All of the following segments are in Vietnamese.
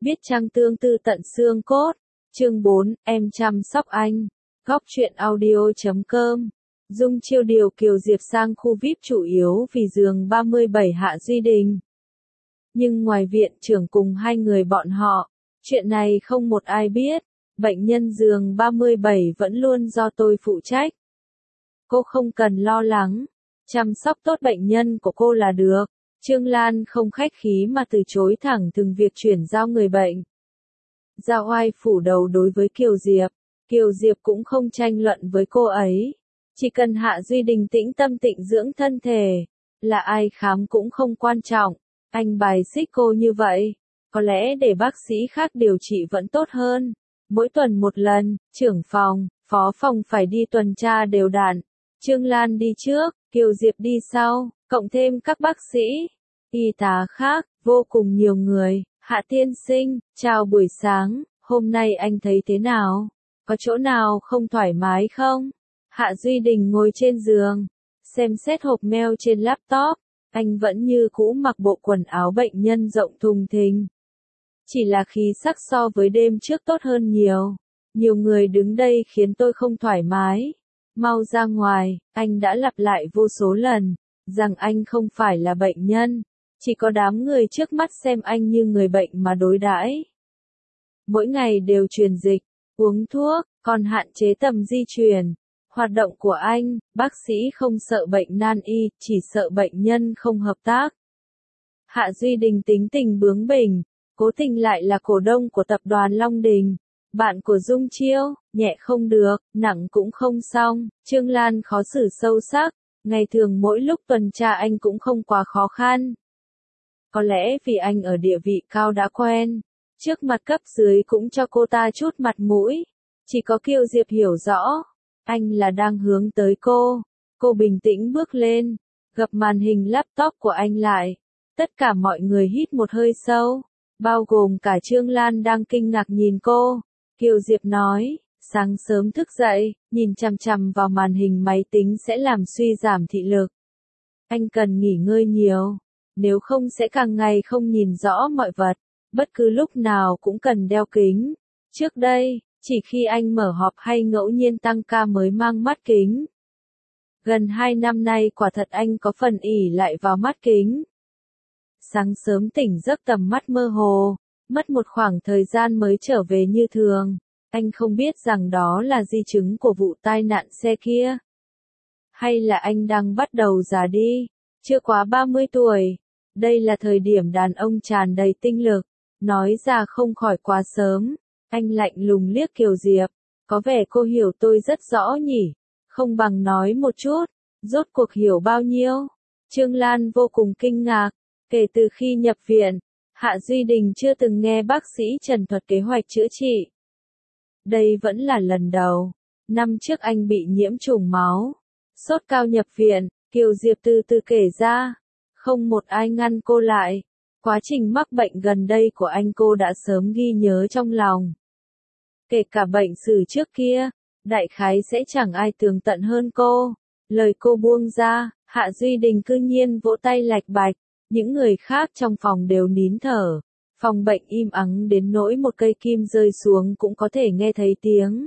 Biết chăng tương tư tận xương cốt. Chương 4, em chăm sóc anh. Góc truyện audio.com. Dung Chiêu điều Kiều Diệp sang khu VIP chủ yếu vì giường 37 Hạ Duy Đình. Nhưng ngoài viện trưởng cùng hai người bọn họ, chuyện này không một ai biết. Bệnh nhân giường 37 vẫn luôn do tôi phụ trách. Cô không cần lo lắng, chăm sóc tốt bệnh nhân của cô là được. Trương Lan không khách khí mà từ chối thẳng từng việc chuyển giao người bệnh. Giao oai phủ đầu đối với Kiều Diệp cũng không tranh luận với cô ấy. Chỉ cần Hạ Duy Đình tĩnh tâm tịnh dưỡng thân thể, là ai khám cũng không quan trọng. Anh bài xích cô như vậy, có lẽ để bác sĩ khác điều trị vẫn tốt hơn. Mỗi tuần một lần, trưởng phòng, phó phòng phải đi tuần tra đều đặn. Trương Lan đi trước, Kiều Diệp đi sau, cộng thêm các bác sĩ, y tá khác, vô cùng nhiều người. Hạ tiên sinh, chào buổi sáng, hôm nay anh thấy thế nào? Có chỗ nào không thoải mái không? Hạ Duy Đình ngồi trên giường, xem xét hộp mail trên laptop, anh vẫn như cũ mặc bộ quần áo bệnh nhân rộng thùng thình. Chỉ là khí sắc so với đêm trước tốt hơn nhiều. Nhiều người đứng đây khiến tôi không thoải mái. Mau ra ngoài, anh đã lặp lại vô số lần, rằng anh không phải là bệnh nhân. Chỉ có đám người trước mắt xem anh như người bệnh mà đối đãi. Mỗi ngày đều truyền dịch, uống thuốc, còn hạn chế tầm di truyền. Hoạt động của anh, bác sĩ không sợ bệnh nan y, chỉ sợ bệnh nhân không hợp tác. Hạ Duy Đình tính tình bướng bỉnh, cố tình lại là cổ đông của tập đoàn Long Đình. Bạn của Dung Chiêu, nhẹ không được, nặng cũng không xong. Trương Lan khó xử sâu sắc, ngày thường mỗi lúc tuần tra anh cũng không quá khó khăn. Có lẽ vì anh ở địa vị cao đã quen, trước mặt cấp dưới cũng cho cô ta chút mặt mũi. Chỉ có Kiều Diệp hiểu rõ, anh là đang hướng tới cô. Cô bình tĩnh bước lên, gập màn hình laptop của anh lại. Tất cả mọi người hít một hơi sâu, bao gồm cả Trương Lan đang kinh ngạc nhìn cô. Kiều Diệp nói, sáng sớm thức dậy, nhìn chằm chằm vào màn hình máy tính sẽ làm suy giảm thị lực. Anh cần nghỉ ngơi nhiều, nếu không sẽ càng ngày không nhìn rõ mọi vật, bất cứ lúc nào cũng cần đeo kính. Trước đây, chỉ khi anh mở họp hay ngẫu nhiên tăng ca mới mang mắt kính. Gần 2 năm nay quả thật anh có phần ỷ lại vào mắt kính. Sáng sớm tỉnh giấc tầm mắt mơ hồ, mất một khoảng thời gian mới trở về như thường. Anh không biết rằng đó là di chứng của vụ tai nạn xe kia. Hay là anh đang bắt đầu già đi, chưa quá 30 tuổi. Đây là thời điểm đàn ông tràn đầy tinh lực, nói ra không khỏi quá sớm. Anh lạnh lùng liếc Kiều Diệp, có vẻ cô hiểu tôi rất rõ nhỉ, không bằng nói một chút, rốt cuộc hiểu bao nhiêu. Trương Lan vô cùng kinh ngạc, kể từ khi nhập viện, Hạ Duy Đình chưa từng nghe bác sĩ trần thuật kế hoạch chữa trị. Đây vẫn là lần đầu, năm trước anh bị nhiễm trùng máu, sốt cao nhập viện, Kiều Diệp từ từ kể ra, không một ai ngăn cô lại. Quá trình mắc bệnh gần đây của anh cô đã sớm ghi nhớ trong lòng. Kể cả bệnh sử trước kia, đại khái sẽ chẳng ai tường tận hơn cô. Lời cô buông ra, Hạ Duy Đình cư nhiên vỗ tay lạch bạch, những người khác trong phòng đều nín thở. Phòng bệnh im ắng đến nỗi một cây kim rơi xuống cũng có thể nghe thấy tiếng.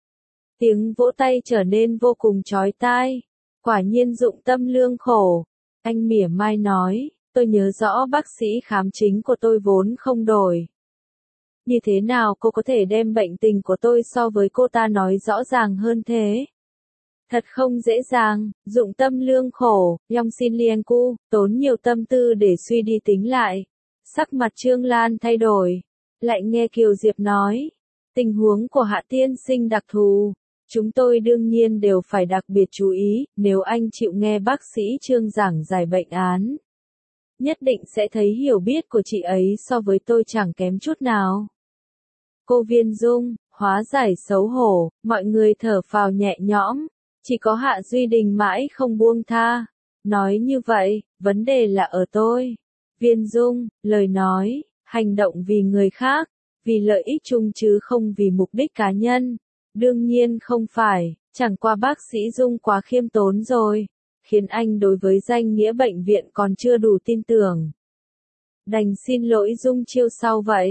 Tiếng vỗ tay trở nên vô cùng chói tai. Quả nhiên dụng tâm lương khổ. Anh mỉa mai nói, tôi nhớ rõ bác sĩ khám chính của tôi vốn không đổi. Như thế nào cô có thể đem bệnh tình của tôi so với cô ta nói rõ ràng hơn thế? Thật không dễ dàng, dụng tâm lương khổ, Yong Sin Lienku, tốn nhiều tâm tư để suy đi tính lại. Sắc mặt Trương Lan thay đổi, lại nghe Kiều Diệp nói, tình huống của Hạ tiên sinh đặc thù, chúng tôi đương nhiên đều phải đặc biệt chú ý, nếu anh chịu nghe bác sĩ Trương giảng giải bệnh án. Nhất định sẽ thấy hiểu biết của chị ấy so với tôi chẳng kém chút nào. Cô Viên Dung, hóa giải xấu hổ, mọi người thở phào nhẹ nhõm, chỉ có Hạ Duy Đình mãi không buông tha. Nói như vậy, vấn đề là ở tôi. Viên Dung, lời nói, hành động vì người khác, vì lợi ích chung chứ không vì mục đích cá nhân. Đương nhiên không phải, chẳng qua bác sĩ Dung quá khiêm tốn rồi, khiến anh đối với danh nghĩa bệnh viện còn chưa đủ tin tưởng. Đành xin lỗi Dung Chiêu sau vậy.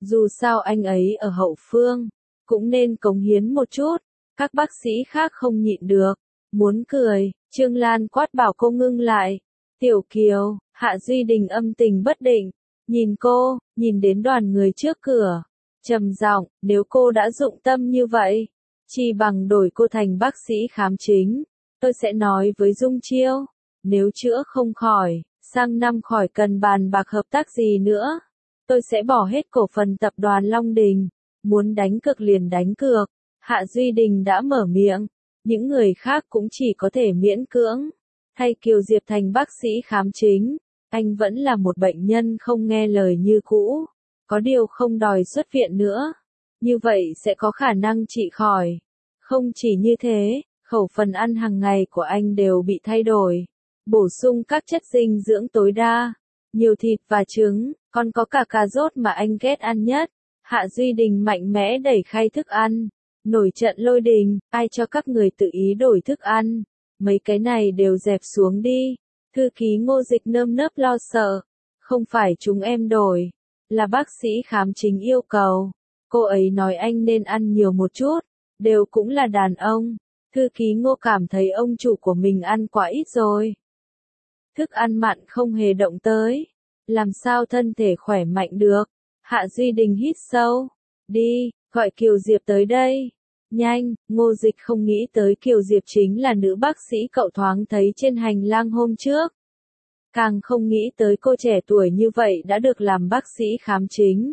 Dù sao anh ấy ở hậu phương, cũng nên cống hiến một chút. Các bác sĩ khác không nhịn được, muốn cười, Trương Lan quát bảo cô ngưng lại. Tiểu Kiều, Hạ Duy Đình âm tình bất định, nhìn cô, nhìn đến đoàn người trước cửa, trầm giọng, nếu cô đã dụng tâm như vậy, chi bằng đổi cô thành bác sĩ khám chính, tôi sẽ nói với Dung Chiêu, nếu chữa không khỏi, sang năm khỏi cần bàn bạc hợp tác gì nữa, tôi sẽ bỏ hết cổ phần tập đoàn Long Đình, muốn đánh cược liền đánh cược. Hạ Duy Đình đã mở miệng, những người khác cũng chỉ có thể miễn cưỡng. Thay Kiều Diệp thành bác sĩ khám chính, anh vẫn là một bệnh nhân không nghe lời như cũ, có điều không đòi xuất viện nữa. Như vậy sẽ có khả năng trị khỏi. Không chỉ như thế, khẩu phần ăn hàng ngày của anh đều bị thay đổi, bổ sung các chất dinh dưỡng tối đa, nhiều thịt và trứng, còn có cả cà rốt mà anh ghét ăn nhất. Hạ Duy Đình mạnh mẽ đẩy khay thức ăn. Nổi trận lôi đình, ai cho các người tự ý đổi thức ăn, mấy cái này đều dẹp xuống đi. Thư ký Ngô Dịch nơm nớp lo sợ, không phải chúng em đổi, là bác sĩ khám chính yêu cầu. Cô ấy nói anh nên ăn nhiều một chút, đều cũng là đàn ông. Thư ký Ngô cảm thấy ông chủ của mình ăn quá ít rồi. Thức ăn mặn không hề động tới, làm sao thân thể khỏe mạnh được. Hạ Duy Đình hít sâu, đi, gọi Kiều Diệp tới đây. Nhanh, Ngô Dịch không nghĩ tới Kiều Diệp chính là nữ bác sĩ cậu thoáng thấy trên hành lang hôm trước. Càng không nghĩ tới cô trẻ tuổi như vậy đã được làm bác sĩ khám chính.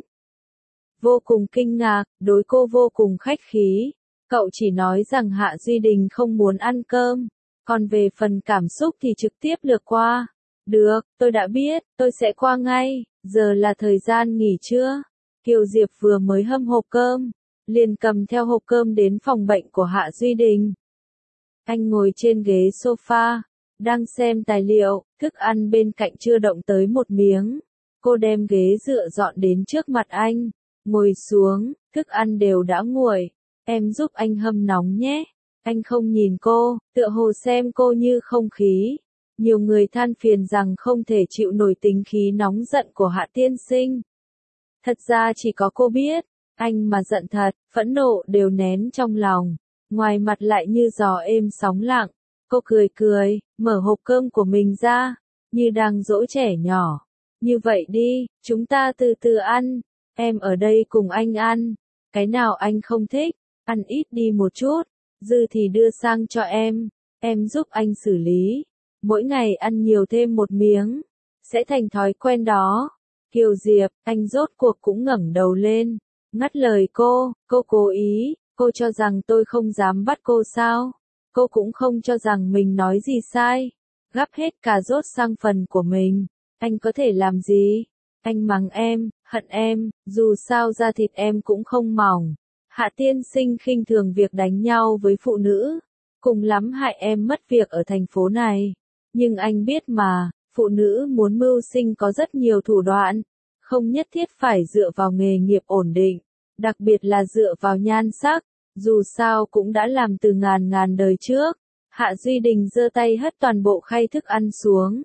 Vô cùng kinh ngạc, đối cô vô cùng khách khí. Cậu chỉ nói rằng Hạ Duy Đình không muốn ăn cơm, còn về phần cảm xúc thì trực tiếp lược qua. Được, tôi đã biết, tôi sẽ qua ngay, giờ là thời gian nghỉ trưa. Kiều Diệp vừa mới hâm hộp cơm, liền cầm theo hộp cơm đến phòng bệnh của Hạ Duy Đình. Anh ngồi trên ghế sofa, đang xem tài liệu, thức ăn bên cạnh chưa động tới một miếng. Cô đem ghế dựa dọn đến trước mặt anh, ngồi xuống, thức ăn đều đã nguội, em giúp anh hâm nóng nhé. Anh không nhìn cô, tựa hồ xem cô như không khí. Nhiều người than phiền rằng không thể chịu nổi tính khí nóng giận của Hạ tiên sinh. Thật ra chỉ có cô biết, anh mà giận thật, phẫn nộ đều nén trong lòng, ngoài mặt lại như gió êm sóng lặng. Cô cười cười, mở hộp cơm của mình ra, như đang dỗ trẻ nhỏ. Như vậy đi, chúng ta từ từ ăn, em ở đây cùng anh ăn, cái nào anh không thích, ăn ít đi một chút, dư thì đưa sang cho em giúp anh xử lý. Mỗi ngày ăn nhiều thêm một miếng, sẽ thành thói quen đó. Kiều Diệp, anh rốt cuộc cũng ngẩng đầu lên, ngắt lời cô cố ý, cô cho rằng tôi không dám bắt cô sao? Cô cũng không cho rằng mình nói gì sai. Gắp hết cà rốt sang phần của mình, anh có thể làm gì? Anh mắng em, hận em, dù sao da thịt em cũng không mỏng. Hạ tiên sinh khinh thường việc đánh nhau với phụ nữ, cùng lắm hại em mất việc ở thành phố này. Nhưng anh biết mà, phụ nữ muốn mưu sinh có rất nhiều thủ đoạn, không nhất thiết phải dựa vào nghề nghiệp ổn định, đặc biệt là dựa vào nhan sắc, dù sao cũng đã làm từ ngàn đời trước. Hạ Duy Đình giơ tay hất toàn bộ khay thức ăn xuống.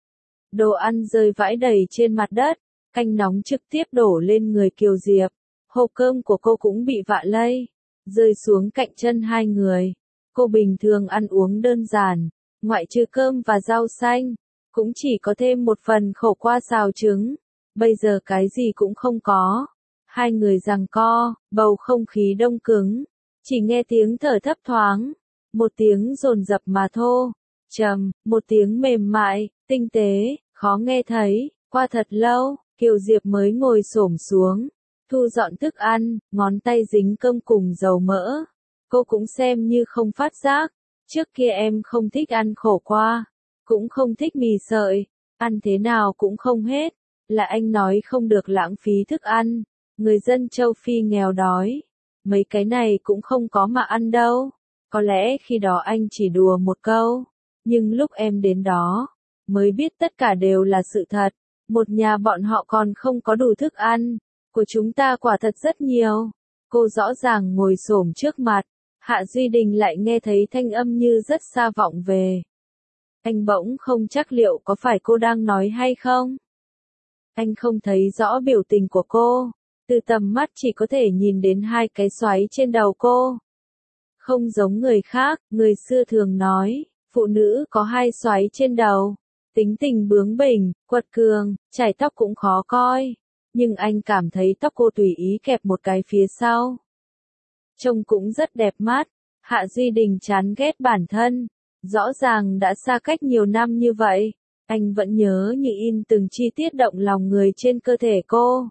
Đồ ăn rơi vãi đầy trên mặt đất, canh nóng trực tiếp đổ lên người Kiều Diệp. Hộp cơm của cô cũng bị vạ lây, rơi xuống cạnh chân hai người. Cô bình thường ăn uống đơn giản, ngoại trừ cơm và rau xanh, cũng chỉ có thêm một phần khổ qua xào trứng. Bây giờ cái gì cũng không có. Hai người giằng co, bầu không khí đông cứng, chỉ nghe tiếng thở thấp thoáng, một tiếng dồn dập mà thô, trầm, một tiếng mềm mại, tinh tế, khó nghe thấy. Qua thật lâu, Kiều Diệp mới ngồi xổm xuống, thu dọn thức ăn, ngón tay dính cơm cùng dầu mỡ. Cô cũng xem như không phát giác, trước kia em không thích ăn khổ qua, cũng không thích mì sợi, ăn thế nào cũng không hết, là anh nói không được lãng phí thức ăn, người dân châu Phi nghèo đói, mấy cái này cũng không có mà ăn đâu. Có lẽ khi đó anh chỉ đùa một câu, nhưng lúc em đến đó, mới biết tất cả đều là sự thật, một nhà bọn họ còn không có đủ thức ăn, của chúng ta quả thật rất nhiều. Cô rõ ràng ngồi xổm trước mặt, Hạ Duy Đình lại nghe thấy thanh âm như rất xa vọng về. Anh bỗng không chắc liệu có phải cô đang nói hay không. Anh không thấy rõ biểu tình của cô, Từ tầm mắt chỉ có thể nhìn đến hai cái xoáy trên đầu cô. Không giống người khác, người xưa thường nói, phụ nữ có hai xoáy trên đầu. Tính tình bướng bỉnh, quật cường, chải tóc cũng khó coi. Nhưng anh cảm thấy tóc cô tùy ý kẹp một cái phía sau. Trông cũng rất đẹp mắt. Hạ Duy Đình chán ghét bản thân. Rõ ràng đã xa cách nhiều năm như vậy. Anh vẫn nhớ như in từng chi tiết động lòng người trên cơ thể cô.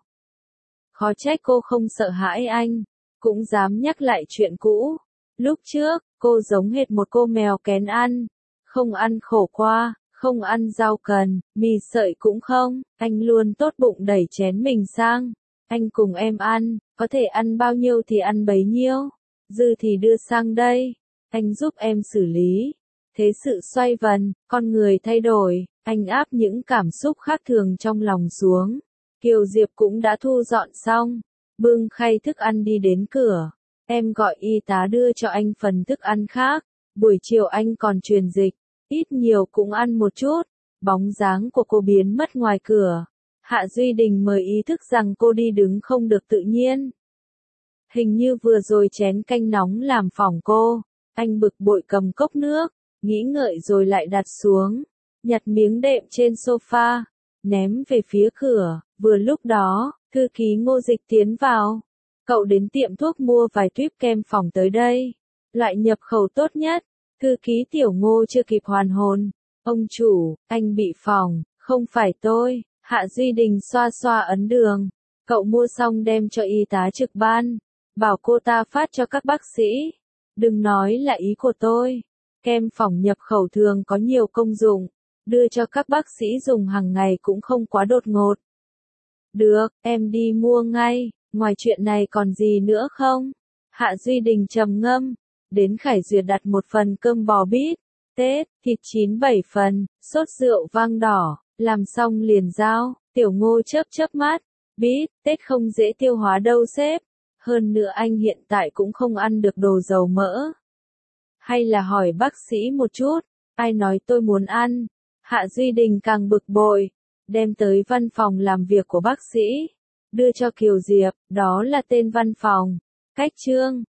Khó trách cô không sợ hãi anh. Cũng dám nhắc lại chuyện cũ. Lúc trước, cô giống hệt một cô mèo kén ăn. Không ăn khổ qua, không ăn rau cần, mì sợi cũng không. Anh luôn tốt bụng đẩy chén mình sang. Anh cùng em ăn, có thể ăn bao nhiêu thì ăn bấy nhiêu. Dư thì đưa sang đây. Anh giúp em xử lý. Thế sự xoay vần, con người thay đổi. Anh áp những cảm xúc khác thường trong lòng xuống. Kiều Diệp cũng đã thu dọn xong. Bưng khay thức ăn đi đến cửa. Em gọi y tá đưa cho anh phần thức ăn khác. Buổi chiều anh còn truyền dịch. Ít nhiều cũng ăn một chút. Bóng dáng của cô biến mất ngoài cửa. Hạ Duy Đình mới ý thức rằng cô đi đứng không được tự nhiên. Hình như vừa rồi chén canh nóng làm phỏng cô. Anh bực bội cầm cốc nước. Nghĩ ngợi rồi lại đặt xuống. Nhặt miếng đệm trên sofa. Ném về phía cửa. Vừa lúc đó, thư ký Ngô Dịch tiến vào. Cậu đến tiệm thuốc mua vài tuyếp kem phòng tới đây. Loại nhập khẩu tốt nhất. Thư ký Tiểu Ngô chưa kịp hoàn hồn. Ông chủ, anh bị phỏng, không phải tôi. Hạ Duy Đình xoa xoa ấn đường. Cậu mua xong đem cho y tá trực ban. Bảo cô ta phát cho các bác sĩ. Đừng nói là ý của tôi. Kem phỏng nhập khẩu thường có nhiều công dụng. Đưa cho các bác sĩ dùng hàng ngày cũng không quá đột ngột. Được, em đi mua ngay. Ngoài chuyện này còn gì nữa không? Hạ Duy Đình trầm ngâm. Đến Khải Duyệt đặt một phần cơm bò bít tết, thịt chín 7 phần, sốt rượu vang đỏ, làm xong liền giao. Tiểu Ngô chớp chớp mắt. Bít tết không dễ tiêu hóa đâu sếp. Hơn nữa anh hiện tại cũng không ăn được đồ dầu mỡ. Hay là hỏi bác sĩ một chút. Ai nói tôi muốn ăn? Hạ Duy Đình càng bực bội. Đem tới văn phòng làm việc của bác sĩ. Đưa cho Kiều Diệp, đó là tên văn phòng. Cách chương